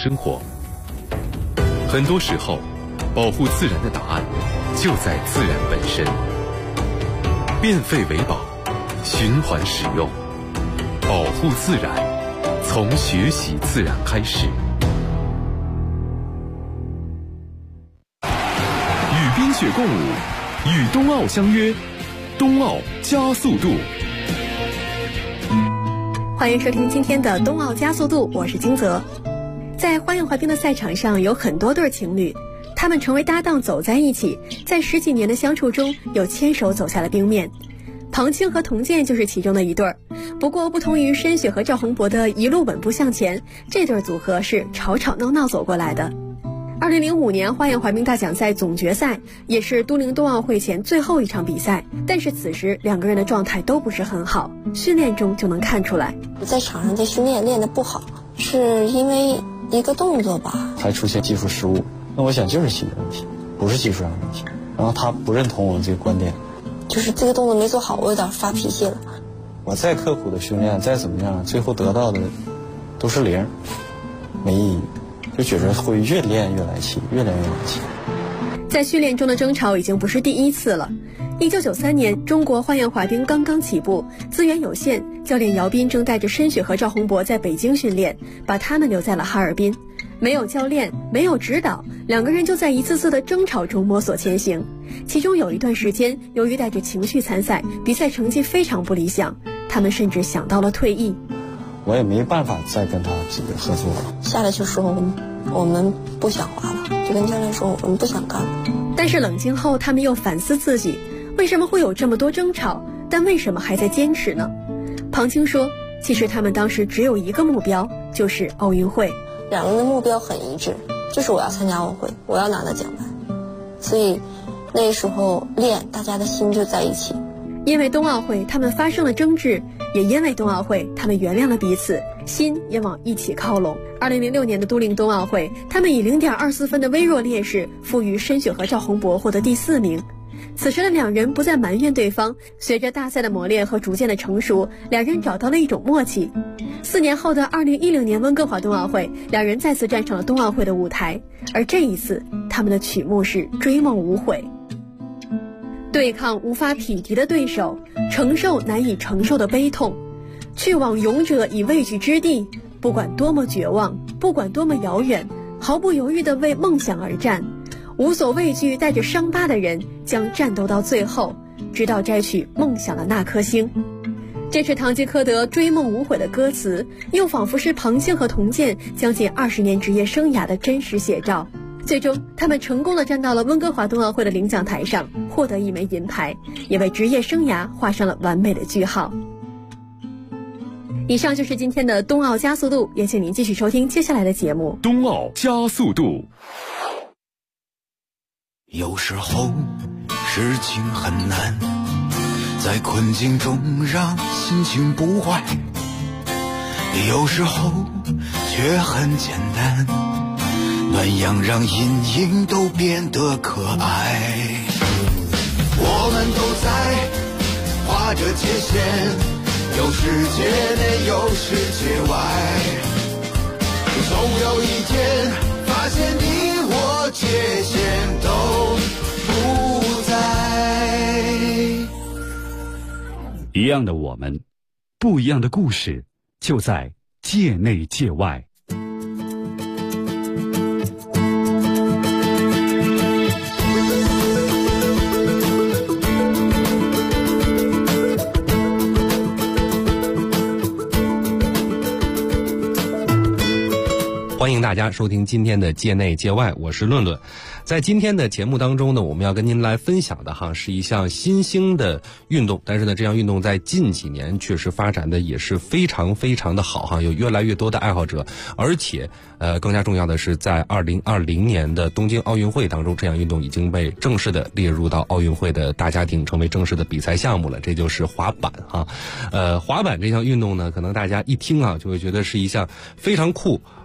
生活。很多时候，保护自然的答案就在自然本身。变废为宝，循环使用，保护自然，从学习自然开始。与冰雪共舞，与冬奥相约，冬奥加速度。 欢迎收听今天的冬奥加速度，我是金泽。在花样滑冰的赛场上，有很多对情侣，他们成为搭档走在一起，在10几年的相处中，又牵手走下了冰面。庞青和童健就是其中的一对儿。不过不同于申雪和赵宏博的一路稳步向前，这对组合是吵吵闹闹走过来的。2005年花样滑冰大奖赛总决赛也是都灵冬奥会前最后一场比赛，但是此时两个人的状态都不是很好，训练中就能看出来。 在场上在训练练得不好，是因为一个动作吧， 还出现技术失误，那我想就是心理问题，不是技术上的问题。然后他不认同我这个观点， 就是这个动作没做好，我有点发脾气了。 我再刻苦的训练，再怎么样，最后得到的都是0，没意义，就觉得会越练越来气，越练越来气。 在训练中的争吵已经不是第一次了。1993年，中国花样滑冰刚刚起步，资源有限，教练姚斌正带着申雪和赵宏博在北京训练，把他们留在了哈尔滨。没有教练，没有指导，两个人就在一次次的争吵中摸索前行。其中有一段时间，由于带着情绪参赛，比赛成绩非常不理想，他们甚至想到了退役。 我也没办法再跟他这个合作了。 下来就说我们不想滑了，就跟教练说我们不想干了。 但是冷静后，他们又反思自己，为什么会有这么多争吵，但为什么还在坚持呢？庞青说，其实他们当时只有一个目标，就是奥运会。 两个人的目标很一致，就是我要参加奥运会，我要拿到奖牌。所以那时候练，大家的心就在一起。 因为冬奥会他们发生了争执，也因为冬奥会他们原谅了彼此，心也往一起靠拢。2006年的都灵冬奥会，他们以0.24分的微弱劣势负于申雪和赵宏博，获得第4名。此时的两人不再埋怨对方，随着大赛的磨练和逐渐的成熟，两人找到了一种默契。4年后的2010年温哥华冬奥会，两人再次站上了冬奥会的舞台，而这一次他们的曲目是《追梦无悔》。对抗无法匹敌的对手，承受难以承受的悲痛，去往勇者以畏惧之地，不管多么绝望，不管多么遥远，毫不犹豫地为梦想而战，无所畏惧，带着伤疤的人将战斗到最后，直到摘取梦想的那颗星。这是堂吉诃德《追梦无悔》的歌词，又仿佛是庞青和童健将近20年职业生涯的真实写照。最终他们成功地站到了温哥华冬奥会的领奖台上，获得1枚银牌，也为职业生涯画上了完美的句号。以上就是今天的冬奥加速度，也请您继续收听接下来的节目。 冬奥加速度。 有时候事情很难，在困境中让心情不坏，有时候却很简单，暖阳让阴影都变得可爱。我们都在画着界限，有世界内有世界外，总有一天发现你我界限都不在。 一样的我们，不一样的故事，就在界内界外。 欢迎大家收听今天的界内界外，我是论论。在今天的节目当中呢，我们要跟您来分享的是一项新兴的运动，但是呢，这项运动在近几年确实发展的也是非常非常的好有越来越多的爱好者，而且更加重要的是，在2020年的东京奥运会当中，这项运动已经被正式的列入到奥运会的大家庭，成为正式的比赛项目了。这就是滑板滑板这项运动呢，可能大家一听就会觉得是一项非常酷，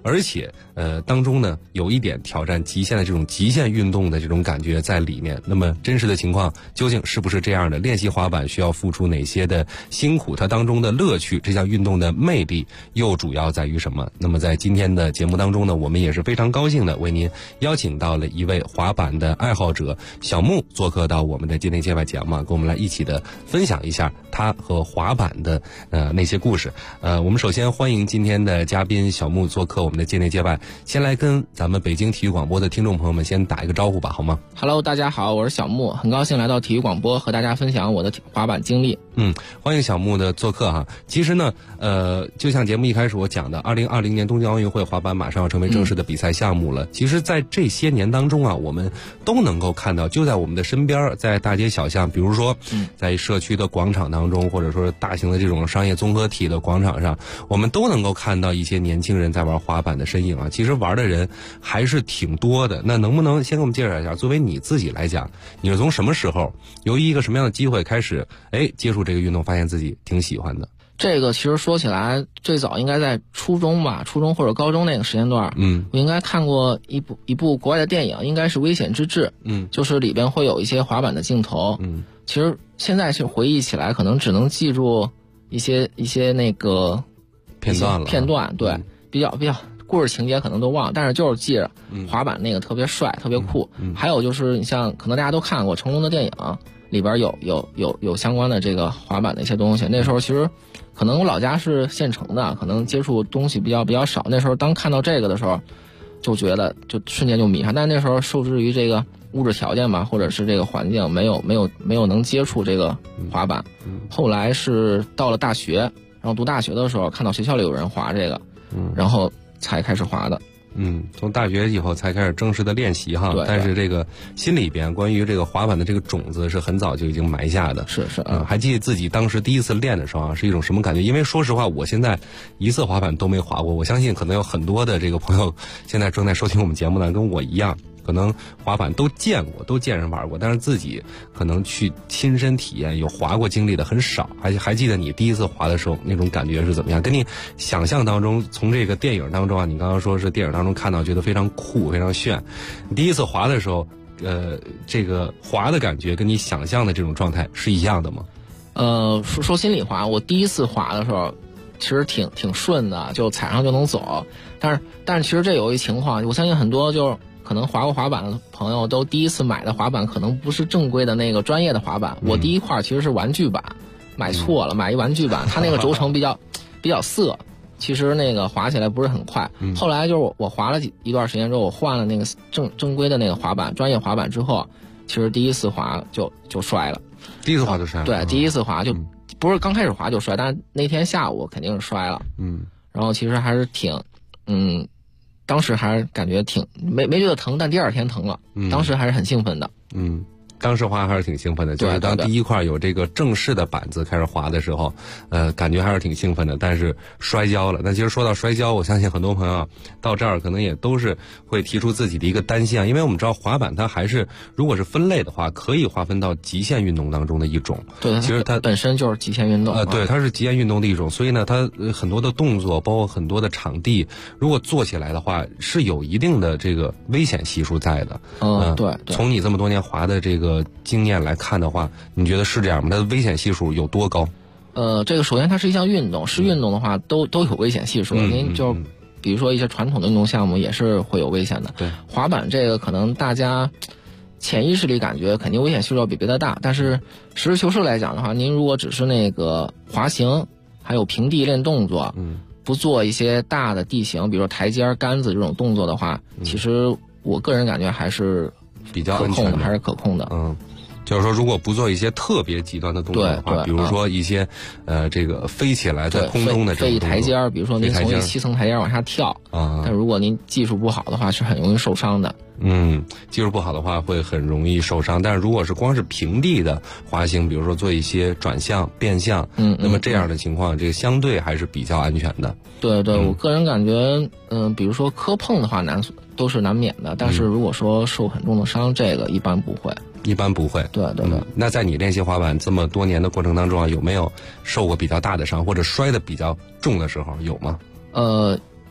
而且当中呢有一点挑战极限的这种极限运动的这种感觉在里面。那么真实的情况究竟是不是这样的？练习滑板需要付出哪些的辛苦？它当中的乐趣，这项运动的魅力又主要在于什么？那么在今天的节目当中呢，我们也是非常高兴的为您邀请到了一位滑板的爱好者小木做客到我们的界内界外节目，跟我们来一起的分享一下他和滑板的那些故事。我们首先欢迎今天的嘉宾小木做客我们的界内界外，先来跟咱们北京体育广播的听众朋友们先打一个招呼吧，好吗？ Hello， 大家好，我是小木，很高兴来到体育广播和大家分享我的滑板经历。 欢迎小木的做客哈。其实呢，就像节目一开始我讲的，2020年东京奥运会滑板马上要成为正式的比赛项目了。其实在这些年当中啊，我们都能够看到，就在我们的身边，在大街小巷，比如说在社区的广场当中，或者说大型的这种商业综合体的广场上，我们都能够看到一些年轻人在玩滑板的身影啊。其实玩的人还是挺多的。那能不能先给我们介绍一下，作为你自己来讲，你是从什么时候由于一个什么样的机会开始接触这个运动，发现自己挺喜欢的？ 这个其实说起来，最早应该在初中吧，初中或者高中那个时间段。我应该看过一部国外的电影，应该是《危险之至》。就是里边会有一些滑板的镜头。其实现在是回忆起来，可能只能记住一些那个片段了。 片段对，比较故事情节可能都忘了，但是就是记着滑板那个特别帅，特别酷。还有就是你像可能大家都看过成龙的电影，里边有相关的这个滑板的一些东西。那时候其实可能我老家是县城的，可能接触东西比较少。那时候当看到这个的时候，就觉得就瞬间就迷上。但那时候受制于这个物质条件吧，或者是这个环境，没有能接触这个滑板。后来是到了大学，然后读大学的时候看到学校里有人滑这个，然后才开始滑的。 从大学以后才开始正式的练习哈。但是这个心里边关于这个滑板的这个种子是很早就已经埋下的。 是还记得自己当时第一次练的时候啊，是一种什么感觉？因为说实话，我现在一次滑板都没滑过。我相信可能有很多的这个朋友现在正在收听我们节目呢，跟我一样，可能滑板都见过，都见人玩过，但是自己可能去亲身体验有滑过经历的很少。还记得你第一次滑的时候那种感觉是怎么样？跟你想象当中，从这个电影当中啊，你刚刚说是电影当中看到觉得非常酷非常炫，你第一次滑的时候这个滑的感觉跟你想象的这种状态是一样的吗？ 说心里话，我第一次滑的时候其实挺顺的，就踩上就能走。但是其实这有一情况，我相信很多就是可能滑过滑板的朋友都第一次买的滑板可能不是正规的那个专业的滑板。我第一块其实是玩具板，买错了，买一玩具板，它那个轴承比较涩，其实那个滑起来不是很快。后来就是我滑了一段时间之后，我换了那个正规的那个滑板，专业滑板之后，其实第一次滑就摔了。 第一次滑就摔了？ 对，第一次滑就不是刚开始滑就摔，但是那天下午肯定是摔了。然后其实还是挺当时还是感觉没觉得疼，但第二天疼了。当时还是很兴奋的。 当时滑还是挺兴奋的，就是当第一块有这个正式的板子开始滑的时候，感觉还是挺兴奋的，但是摔跤了。那其实说到摔跤，我相信很多朋友到这儿可能也都是会提出自己的一个担心啊，因为我们知道滑板它还是如果是分类的话，可以划分到极限运动当中的一种。 对，其实它本身就是极限运动。 对，它是极限运动的一种，所以呢，它很多的动作，包括很多的场地，如果做起来的话，是有一定的这个危险系数在的。 对。 从你这么多年滑的这个经验来看的话，你觉得是这样吗？它的危险系数有多高？ 这个首先它是一项运动，是运动的话都有危险系数。您就比如说一些传统的运动项目也是会有危险的。 对， 滑板这个可能大家潜意识里感觉肯定危险系数要比别的大，但是实事求是来讲的话，您如果只是那个滑行，还有平地练动作，不做一些大的地形，比如说台阶、杆子这种动作的话，其实我个人感觉还是比较安全的， 还是可控的。 就是说，如果不做一些特别极端的动作的话，比如说一些这个飞起来在空中的这种飞台阶，比如说您从7层台阶往下跳但如果您技术不好的话，是很容易受伤的。 技术不好的话会很容易受伤。但是如果是光是平地的滑行，比如说做一些转向、变向，那么这样的情况，这个相对还是比较安全的。 对，我个人感觉，比如说磕碰的话都是难免的，但是如果说受很重的伤，这个一般不会。对。 那在你练习滑板这么多年的过程当中啊，有没有受过比较大的伤，或者摔得比较重的时候有吗？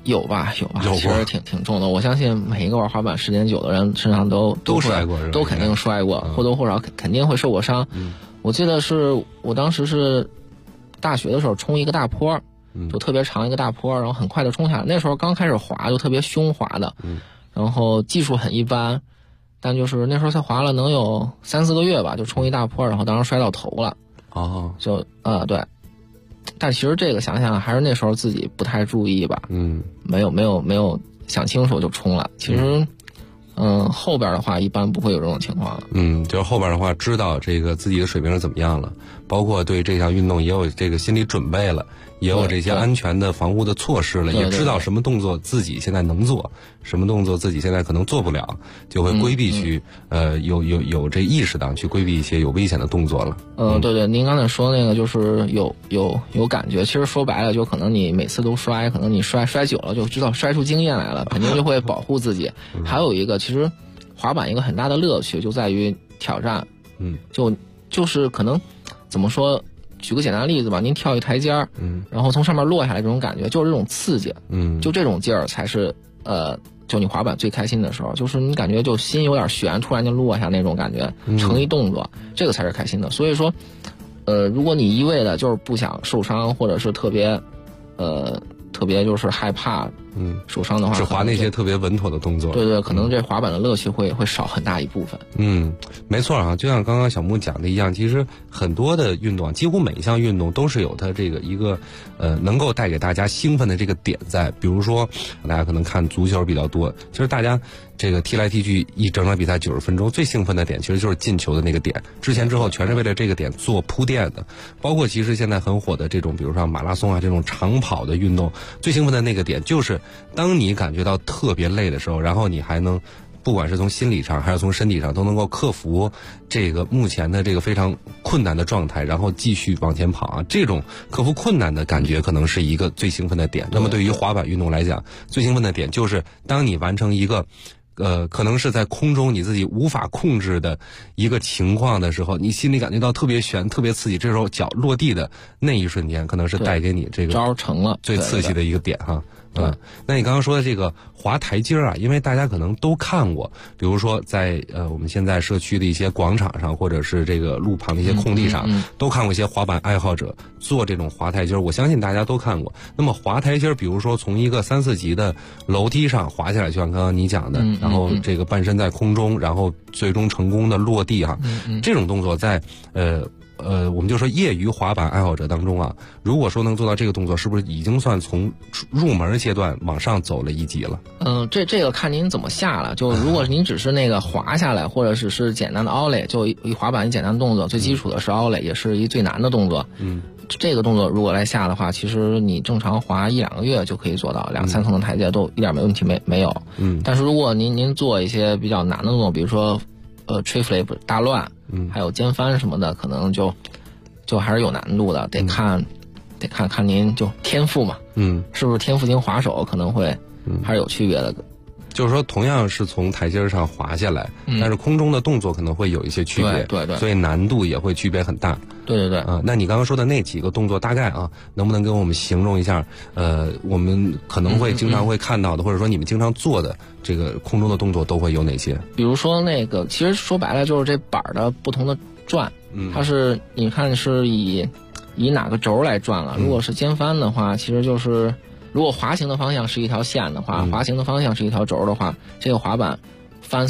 有吧， 有其实挺重的。我相信每一个玩滑板时间久的人身上都摔过， 都肯定摔过，或多或少肯定会受过伤。我记得是我当时是大学的时候冲一个大坡，就特别长一个大坡，然后很快就冲下来。那时候刚开始滑就特别凶滑的，然后技术很一般，但就是那时候才滑了能有3-4个月吧，就冲一大坡，然后当时摔到头了。就对。但其实这个想想还是那时候自己不太注意吧，没有想清楚就冲了。其实，后边的话一般不会有这种情况了。 就是后边的话知道这个自己的水平是怎么样了，包括对这项运动也有这个心理准备了，也有这些安全的防护的措施了，也知道什么动作自己现在能做，什么动作自己现在可能做不了，就会规避去有这意识的去规避一些有危险的动作了。 对，您刚才说那个就是有感觉，其实说白了就可能你每次都摔，可能你摔久了就知道摔出经验来了，肯定就会保护自己。还有一个其实滑板一个很大的乐趣就在于挑战，就是可能怎么说，举个简单的例子吧，您跳一台阶儿，然后从上面落下来这种感觉，就是这种刺激，就这种劲儿才是就你滑板最开心的时候，就是你感觉就心有点悬，突然就落下那种感觉，成一动作，这个才是开心的。所以说，如果你一味的就是不想受伤，或者是特别就是害怕受伤的话， 只滑那些特别稳妥的动作。 对，可能这滑板的乐趣会少很大一部分。 没错啊，就像刚刚小木讲的一样，其实很多的运动，几乎每一项运动都是有它这个一个能够带给大家兴奋的这个点在。比如说大家可能看足球比较多，其实大家这个踢来踢去一整场比赛90分钟，最兴奋的点其实就是进球的那个点，之前之后全是为了这个点做铺垫的。包括其实现在很火的这种比如说马拉松啊这种长跑的运动，最兴奋的那个点就是当你感觉到特别累的时候，然后你还能不管是从心理上还是从身体上都能够克服这个目前的这个非常困难的状态，然后继续往前跑啊，这种克服困难的感觉可能是一个最兴奋的点。那么对于滑板运动来讲，最兴奋的点就是当你完成一个可能是在空中你自己无法控制的一个情况的时候，你心里感觉到特别悬特别刺激，这时候脚落地的那一瞬间可能是带给你这个招成了最刺激的一个点哈。那你刚刚说的这个滑台阶啊，因为大家可能都看过，比如说在我们现在社区的一些广场上，或者是这个路旁的一些空地上，都看过一些滑板爱好者做这种滑台阶，我相信大家都看过。那么滑台阶，比如说从一个3-4级的楼梯上滑下来，就像刚刚你讲的，然后这个半身在空中，然后最终成功的落地哈，这种动作在我们就说业余滑板爱好者当中啊，如果说能做到这个动作，是不是已经算从入门阶段往上走了一级了？ 这个看您怎么下了。就如果您只是那个滑下来，或者是简单的奥垒，就一滑板一简单的动作，最基础的是奥垒，也是一最难的动作。这个动作如果来下的话，其实你正常滑1-2个月就可以做到，2-3层的台阶都一点问题没有。但是如果您做一些比较难的动作，比如说tree flip 大乱，还有肩翻什么的，可能就还是有难度的，得看您就天赋嘛，是不是天赋型滑手可能会还是有区别的。 就是说同样是从台阶上滑下来，但是空中的动作可能会有一些区别， 对， 所以难度也会区别很大。 对那你刚刚说的那几个动作大概啊，能不能跟我们形容一下我们可能会经常会看到的，或者说你们经常做的这个空中的动作都会有哪些？ 比如说那个其实说白了就是这板的不同的转，它是你看是以哪个轴来转了。如果是肩翻的话，其实就是如果滑行的方向是一条线的话，滑行的方向是一条轴的话，这个滑板翻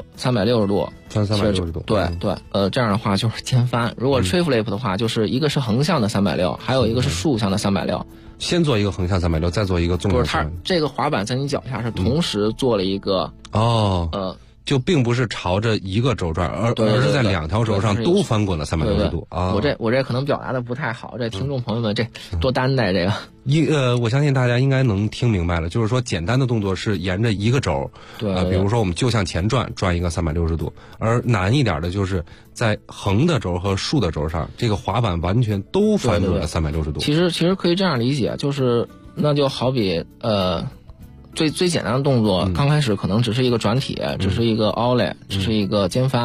360度， 翻360度， 对，这样的话就是肩翻。如果 tree flip 的话，就是一个是横向的360，还有一个是竖向的360。 先做一个横向360，再做一个纵向360。 不是，它这个滑板在你脚下是同时做了一个就并不是朝着一个轴转，而是在2条轴上都翻滚了360度啊！ 我这可能表达的不太好，这听众朋友们这多担待这个。 我相信大家应该能听明白了，就是说简单的动作是沿着一个轴，比如说我们就向前转一个360度，而难一点的就是在横的轴和竖的轴上，这个滑板完全都翻滚了360度。 其实可以这样理解，就是那就好比最简单的动作，刚开始可能只是一个转体，只是一个奥垒，只是一个肩翻。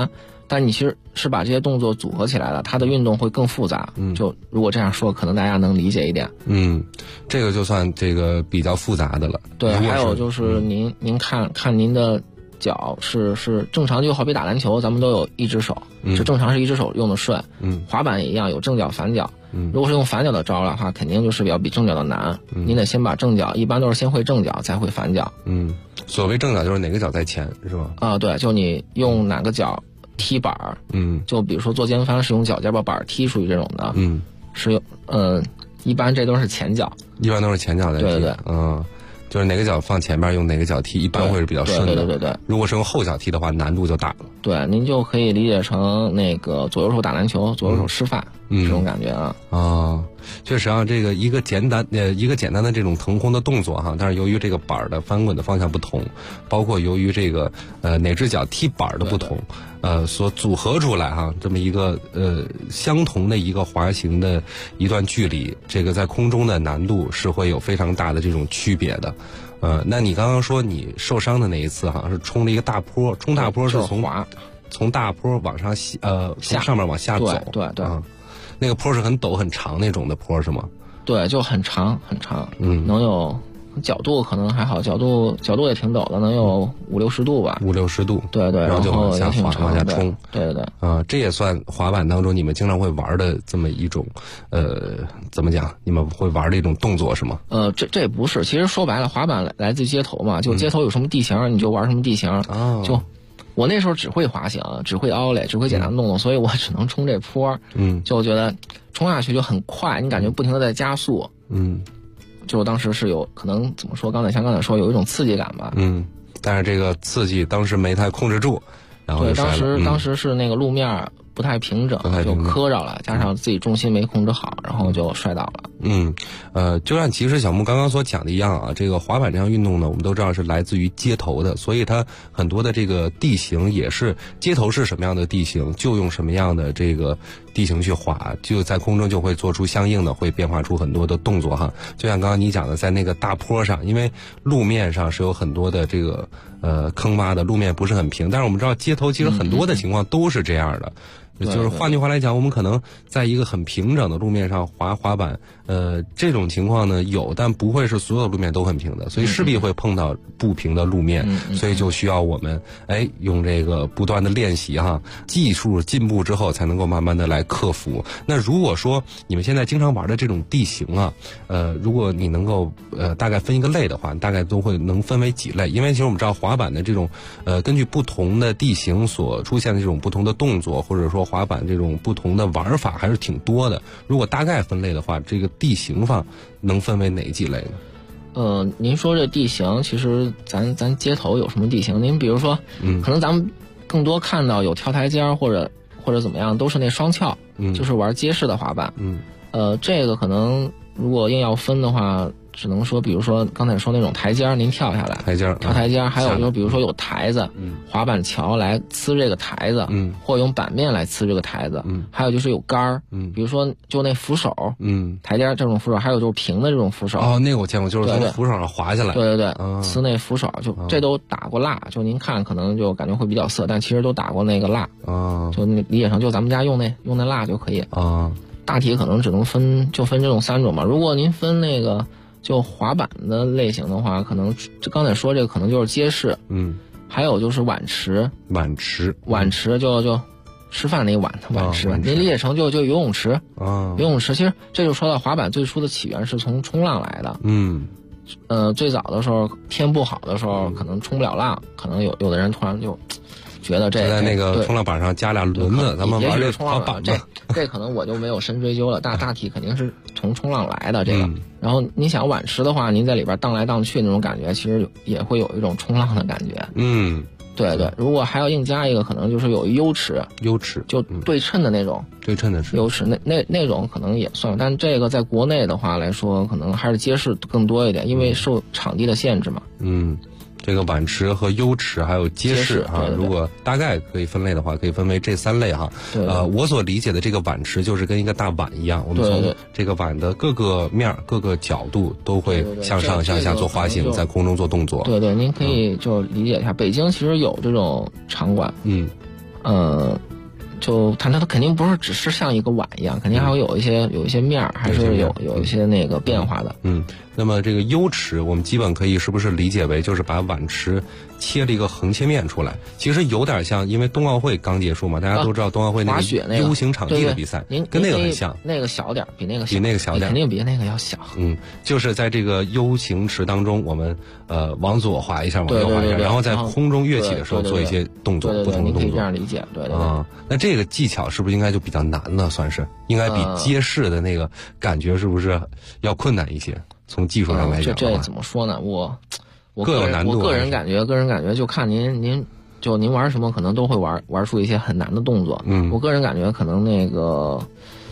但你其实是把这些动作组合起来了，它的运动会更复杂。就如果这样说，可能大家能理解一点。 这个就算这个比较复杂的了。 对，还有就是您看您的脚是正常，就好比打篮球，咱们都有一只手，是正常是一只手用的顺。滑板也一样，有正脚反脚。如果是用反脚的招的话，肯定就是要比正脚的难。您得先把正脚，一般都是先会正脚，再会反脚。 所谓正脚就是哪个脚在前，是吧？ 对，就你用哪个脚踢板儿。就比如说做肩翻是用脚尖把板儿踢出去这种的。是用一般这都是前脚。一般都是前脚在踢。对对对。就是哪个脚放前边，用哪个脚踢，一般会是比较顺的。对。如果是用后脚踢的话，难度就大了。对，您就可以理解成那个左右手打篮球，左右手吃饭这种感觉啊。确实啊，这个一个简单的这种腾空的动作哈，但是由于这个板的翻滚的方向不同，包括由于这个哪只脚踢板的不同，所组合出来哈，这么一个相同的一个滑行的一段距离，这个在空中的难度是会有非常大的这种区别的。那你刚刚说你受伤的那一次好像是冲了一个大坡，冲大坡是从大坡往上从上面往下走。对。那个坡是很陡很长那种的坡是吗？对，就很长很长。能有角度可能还好，角度也挺陡的，能有50-60度吧。50-60度。对，然后就往下滑往下冲。对。这也算滑板当中你们经常会玩的这么一种怎么讲？你们会玩的一种动作是吗？这不是，其实说白了，滑板来自街头嘛，就街头有什么地形你就玩什么地形。就我那时候只会滑行，只会奥莱，只会简单的动作，所以我只能冲这坡。就觉得冲下去就很快，你感觉不停的在加速。就当时是有可能怎么说？像刚才说有一种刺激感吧。但是这个刺激当时没太控制住，然后就摔了。当时是那个路面不太平整，就磕着了，加上自己重心没控制好，然后就摔倒了。就像其实小木刚刚所讲的一样啊，这个滑板这项运动呢，我们都知道是来自于街头的，所以它很多的这个地形也是街头是什么样的地形，就用什么样的这个地形去滑，就在空中就会做出相应的，会变化出很多的动作哈。就像刚刚你讲的，在那个大坡上，因为路面上是有很多的这个坑洼的，路面不是很平，但是我们知道街头其实很多的情况都是这样的。就是换句话来讲，我们可能在一个很平整的路面上滑板，这种情况呢有，但不会是所有路面都很平的，所以势必会碰到不平的路面，所以就需要我们用这个不断的练习哈，技术进步之后才能够慢慢的来克服。那如果说你们现在经常玩的这种地形啊，如果你能够大概分一个类的话，大概都会能分为几类，因为其实我们知道滑板的这种根据不同的地形所出现的这种不同的动作，或者说滑板这种不同的玩法还是挺多的。如果大概分类的话，这个地形上能分为哪几类呢？您说这地形，其实咱街头有什么地形？您比如说，可能咱们更多看到有跳台阶或者怎么样，都是那双翘，就是玩街式的滑板。这个可能如果硬要分的话，只能说，比如说刚才说那种台阶，您跳下来，跳台阶，还有就是比如说有台子，滑板桥来呲这个台子，或用板面来呲这个台子，还有就是有杆儿，比如说就那扶手，台阶这种扶手，还有就是平的这种扶手。那个我见过，就是从扶手上滑下来。对，呲那扶手，就这都打过蜡，就您看可能就感觉会比较涩，但其实都打过那个蜡。就理解成就咱们家用那蜡就可以。大体可能只能分这种3种嘛。如果您分那个就滑板的类型的话，可能刚才说这个可能就是街式，还有就是碗池就吃饭那碗的碗池，您理解成就游泳池。游泳池其实这就说到滑板最初的起源是从冲浪来的。最早的时候天不好的时候，可能冲不了浪，可能有的人突然就觉得这在那个冲浪板上加俩轮子，咱们玩这滑板这可能我就没有深追究了。大体肯定是从冲浪来的这个。然后你想碗池的话，您在里边荡来荡去那种感觉，其实也会有一种冲浪的感觉。对。如果还要硬加一个，可能就是有优池就对称的那种，优池那种可能也算，但这个在国内的话来说，可能还是街式更多一点，因为受场地的限制嘛。这个碗池和优池还有街式哈，如果大概可以分类的话，可以分为这3类哈。我所理解的这个碗池就是跟一个大碗一样，我们从这个碗的各个面、各个角度都会向上向下做滑行，在空中做动作。对，您可以就理解一下，北京其实有这种场馆。 就它肯定不是只是像一个碗一样，肯定还会有一些面儿，还是有一些那个变化的。 那么这个优池，我们基本可以是不是理解为就是把碗池切了一个横切面出来？其实有点像，因为冬奥会刚结束嘛，大家都知道冬奥会那个 U 型场地的比赛，跟那个很像。 那个小点，比那个小点， 肯定比那个要小。 就是在这个 U 型池当中，我们往左滑一下，往右滑一下，然后在空中跃起的时候做一些动作，不同的动作。 你可以这样理解，对。 那这个技巧是不是应该就比较难了？算是应该比街式的那个感觉是不是要困难一些？从技术上来讲， 这怎么说呢？我各有难度。 我个人感觉，就看您玩什么，可能都会玩出一些很难的动作。我个人感觉可能那个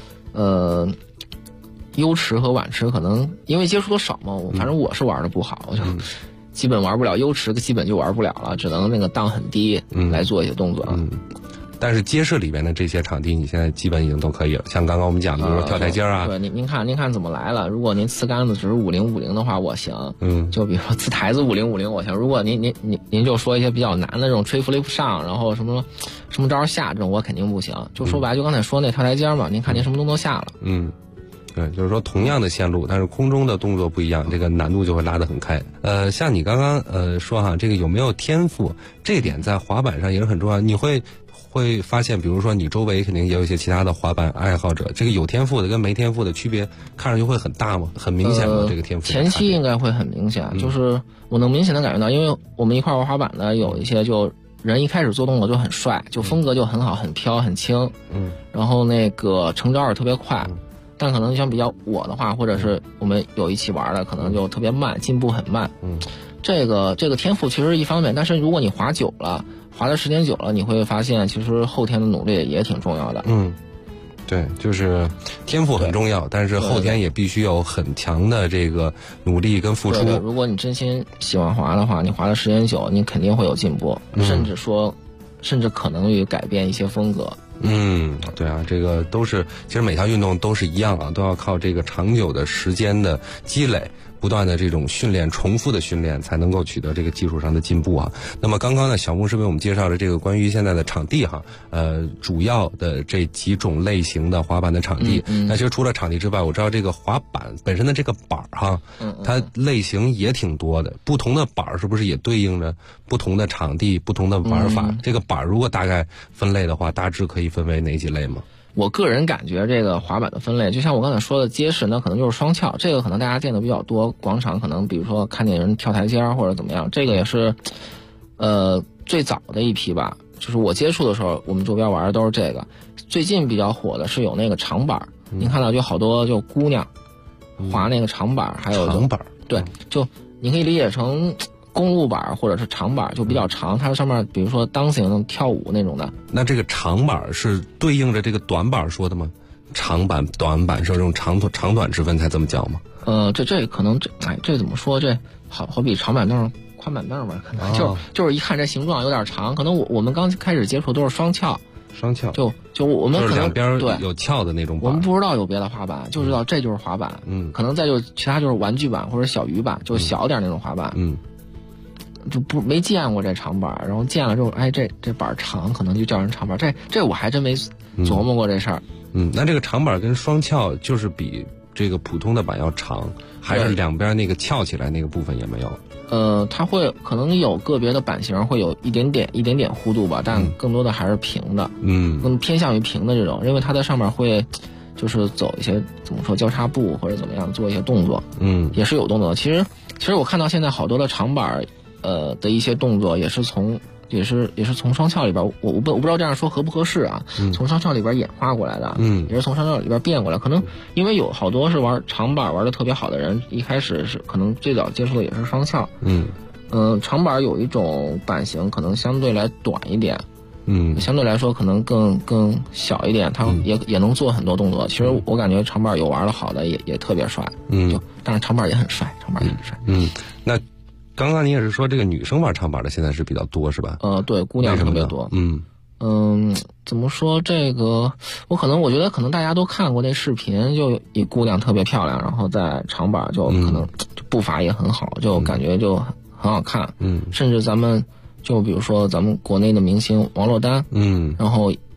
优池和碗池可能因为接触的少嘛，反正我是玩的不好，我就基本玩不了优池，基本就玩不了了，只能那个档很低来做一些动作。 但是街市里边的这些场地，你现在基本已经都可以了。像刚刚我们讲的，比如说跳台阶啊。 对，您看怎么来了？如果您呲杆子只是50-50的话，我行。就比如说呲台子50-50，我行。如果您就说一些比较难的这种吹 flip 上，然后什么招下这种，我肯定不行。就说白，就刚才说那跳台阶嘛，您看您什么动作下了。 对，就是说同样的线路，但是空中的动作不一样，这个难度就会拉得很开。像你刚刚说哈，这个有没有天赋，这点在滑板上也是很重要。你会发现，比如说你周围肯定也有一些其他的滑板爱好者，这个有天赋的跟没天赋的区别看上去会很大吗？很明显吗？这个天赋前期应该会很明显，就是我能明显的感觉到，因为我们一块玩滑板的有一些就人一开始做动作就很帅，就风格就很好，很飘很轻，然后那个成招也特别快，但可能像比较我的话，或者是我们有一起玩的，可能就特别慢，进步很慢。这个天赋其实一方面，但是如果你滑久了，滑的时间久了，你会发现其实后天的努力也挺重要的。 对，就是天赋很重要，但是后天也必须有很强的这个努力跟付出。 对，如果你真心喜欢滑的话，你滑的时间久，你肯定会有进步，甚至可能于改变一些风格。 对啊，这个都是，其实每项运动都是一样啊，都要靠这个长久的时间的积累，不断的这种训练，重复的训练，才能够取得这个技术上的进步啊。那么刚刚呢，小木是为我们介绍了这个关于现在的场地哈，主要的这几种类型的滑板的场地。那其实除了场地之外，我知道这个滑板本身的这个板哈，它类型也挺多的，不同的板是不是也对应着不同的场地、不同的玩法？这个板如果大概分类的话，大致可以分为哪几类吗？ 我个人感觉这个滑板的分类，就像我刚才说的街式，那可能就是双翘，这个可能大家见的比较多。广场可能比如说看见人跳台阶或者怎么样，这个也是最早的一批吧。就是我接触的时候，我们周边玩的都是这个。最近比较火的是有那个长板，您看到就好多就姑娘滑那个长板，还有长板， 对，就你可以理解成公路板或者是长板，就比较长，它上面比如说dancing跳舞那种的。 那这个长板是对应着这个短板说的吗？长板、短板是这种长短之分才这么叫吗？ 这可能这怎么说？这好比长板凳、宽板凳吧，可能就是一看这形状有点长，可能我们刚开始接触都是双翘，就我们可能两边有翘的那种板， 我们不知道有别的滑板，就知道这就是滑板，可能再就其他就是玩具板或者小鱼板，就小点那种滑板，就没见过这长板，然后见了之后，这板长，可能就叫人长板，这我还真没琢磨过这事儿。 那这个长板跟双翘就是比这个普通的板要长，还是两边那个翘起来那个部分也没有？ 它会可能有个别的版型会有一点点弧度吧，但更多的还是平的，更偏向于平的这种，因为它在上面会就是走一些怎么说交叉步或者怎么样做一些动作，也是有动作。其实我看到现在好多的长板的一些动作也是从双翘里边，我不知道这样说合不合适啊？从双翘里边演化过来的，也是从双翘里边变过来。可能因为有好多是玩长板玩的特别好的人，一开始是可能最早接触的也是双翘。长板有一种版型可能相对来短一点，相对来说可能更小一点，它也能做很多动作。其实我感觉长板有玩的好的也特别帅，但是长板也很帅， 那刚刚你也是说这个女生玩长板的现在是比较多是吧？ 对，姑娘特别多。怎么说这个？我觉得可能大家都看过那视频，就一姑娘特别漂亮，然后在长板就可能步伐也很好，就感觉就很好看。甚至咱们就比如说咱们国内的明星王珞丹，然后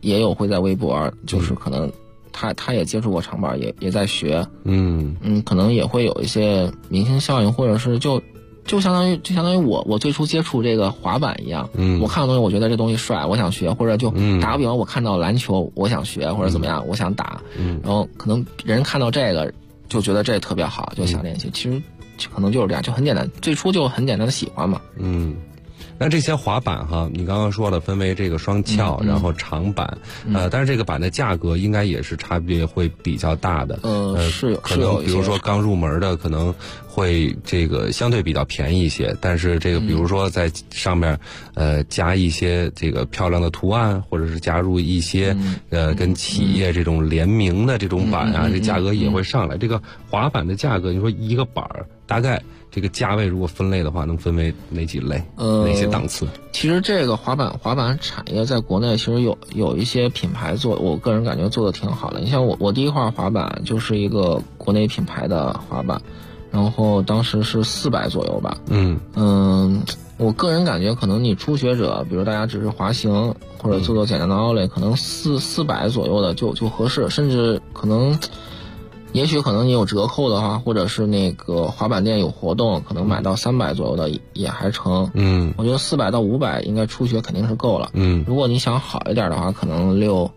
也有会在微博，就是可能他也接触过长板，也在学，可能也会有一些明星效应，或者是就相当于我最初接触这个滑板一样，我看到东西我觉得这东西帅，我想学，或者就打个比方，我看到篮球我想学或者怎么样，我想打，然后可能人看到这个就觉得这特别好，就想练习，其实可能就是这样，就很简单，最初就很简单的喜欢嘛。 那这些滑板哈，你刚刚说了分为这个双翘，然后长板，但是这个板的价格应该也是差别会比较大的。 是有， 可能比如说刚入门的可能会这个相对比较便宜一些，但是这个比如说在上面加一些这个漂亮的图案，或者是加入一些跟企业这种联名的这种板啊，这价格也会上来。这个滑板的价格，你说一个板大概这个价位如果分类的话，能分为哪几类？哪些档次？ 其实这个滑板产业在国内其实有一些品牌做，我个人感觉做的挺好的。你像我第一块滑板就是一个国内品牌的滑板，然后当时是400左右吧。我个人感觉可能你初学者，比如大家只是滑行或者做简单的奥莱，可能400左右的就合适，甚至可能。也许可能你有折扣的话，或者是那个滑板店有活动，可能买到300左右的也还成。我觉得400到500应该初学肯定是够了。如果你想好一点的话，可能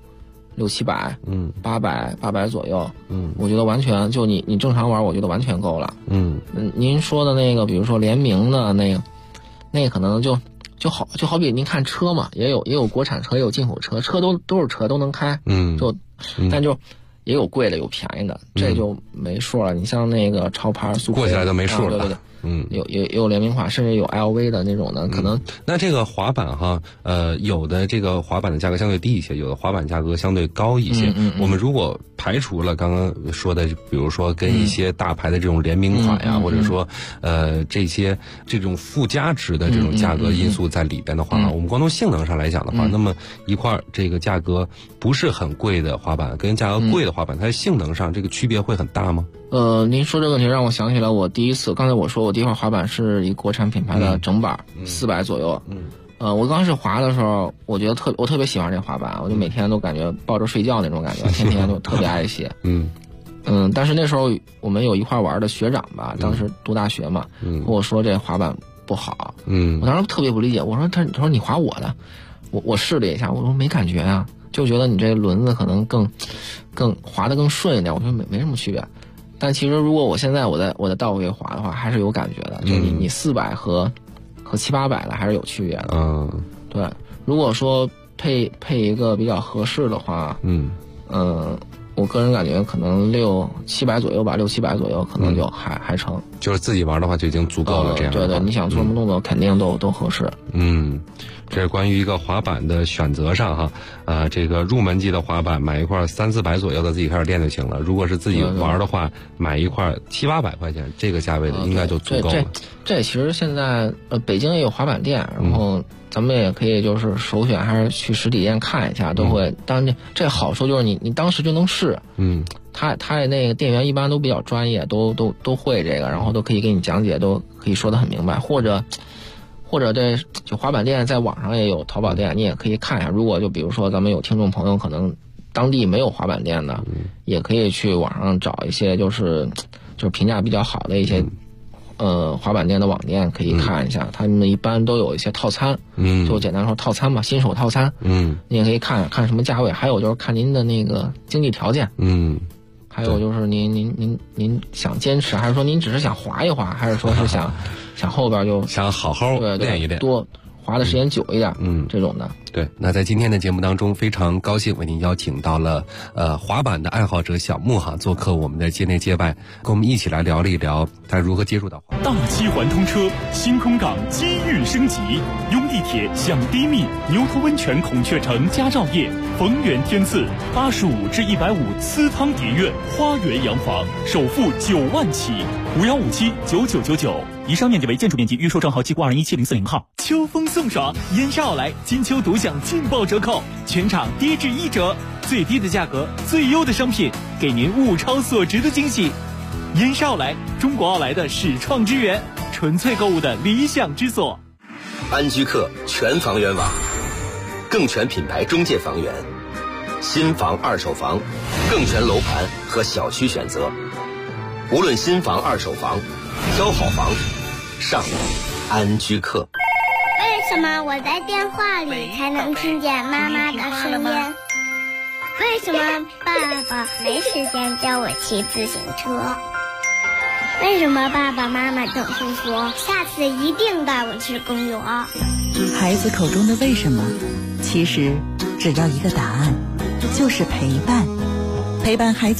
600-700，800左右。我觉得完全就你正常玩，我觉得完全够了。您说的那个，比如说联名的那个可能就好比您看车嘛，也有国产车，也有进口车，车都是车都能开。但就。也有贵的，有便宜的，这就没数了。你像那个潮牌、速过起来都没数了。 对，也有联名款，甚至有 LV 的那种的，可能。 那这个滑板哈，有的这个滑板的价格相对低一些，有的滑板价格相对高一些。我们如果排除了刚刚说的，比如说跟一些大牌的这种联名款呀，或者说这种附加值的这种价格因素在里边的话，我们光从性能上来讲的话，那么一块这个价格不是很贵的滑板跟价格贵的滑板，它的性能上这个区别会很大吗？ 您说这个问题让我想起来，我第一次，刚才我说我第一块滑板是一国产品牌的整板，400左右。我刚开始滑的时候，我觉得我特别喜欢这滑板，我就每天都感觉抱着睡觉那种感觉，天天就特别爱惜。但是那时候我们有一块玩的学长吧，当时读大学嘛，跟我说这滑板不好。我当时特别不理解，我说他说你滑我的，我试了一下，我说没感觉啊，就觉得你这轮子可能更滑得更顺一点，我说没什么区别。但其实如果我现在我在道位滑的话，还是有感觉的，就你400和700-800的还是有区别的。对，如果说配一个比较合适的话，我个人感觉可能600-700左右吧，600-700左右可能就还成。 就是自己玩的话就已经足够了，这样。 对，你想做什么动作肯定都合适。 这是关于一个滑板的选择上哈，这个入门级的滑板买一块300-400左右的自己开始练就行了。如果是自己玩的话，买一块700-800块钱这个价位的应该就足够了。 这其实现在北京也有滑板店，然后咱们也可以就是首选还是去实体店看一下，都会。当然这好处就是你当时就能试。他那个店员一般都比较专业，都会这个，然后都可以给你讲解，都可以说得很明白，或者这就滑板店在网上也有淘宝店，你也可以看一下。如果就比如说咱们有听众朋友可能当地没有滑板店的，也可以去网上找一些就是评价比较好的一些滑板店的网店，可以看一下，他们一般都有一些套餐，就简单说套餐吧，新手套餐，你也可以看什么价位，还有就是看您的那个经济条件，还有就是您想坚持，还是说您只是想滑一滑，还是说是想后边就想好好练一练， 多滑的时间久一点，这种的。 对，那在今天的节目当中，非常高兴为您邀请到了滑板的爱好者小木哈做客我们的街内街外，跟我们一起来聊一聊他如何接触到滑板。 大七环通车，新空港机遇升级，拥地铁享低密，牛头温泉孔雀城佳兆业，逢源天赐85至150私汤叠院花园洋房，首付9万起，51579999。以上面积为建筑面积，预售账号记过2017040号。秋风送爽，燕莎奥莱金秋独享劲爆折扣，全场低至1折，最低的价格，最优的商品，给您物超所值的惊喜。燕莎奥莱，中国奥莱的始创之源，纯粹购物的理想之所。 安居客全房源网，更全品牌中介房源， 新房、二手房、更全楼盘和小区选择。无论新房、二手房，挑好房，上安居客。 为什么我在电话里才能听见妈妈的声音？为什么爸爸没时间教我骑自行车？为什么爸爸妈妈总是说下次一定带我去公园？ 孩子口中的为什么，其实只要一个答案，就是陪伴。陪伴孩子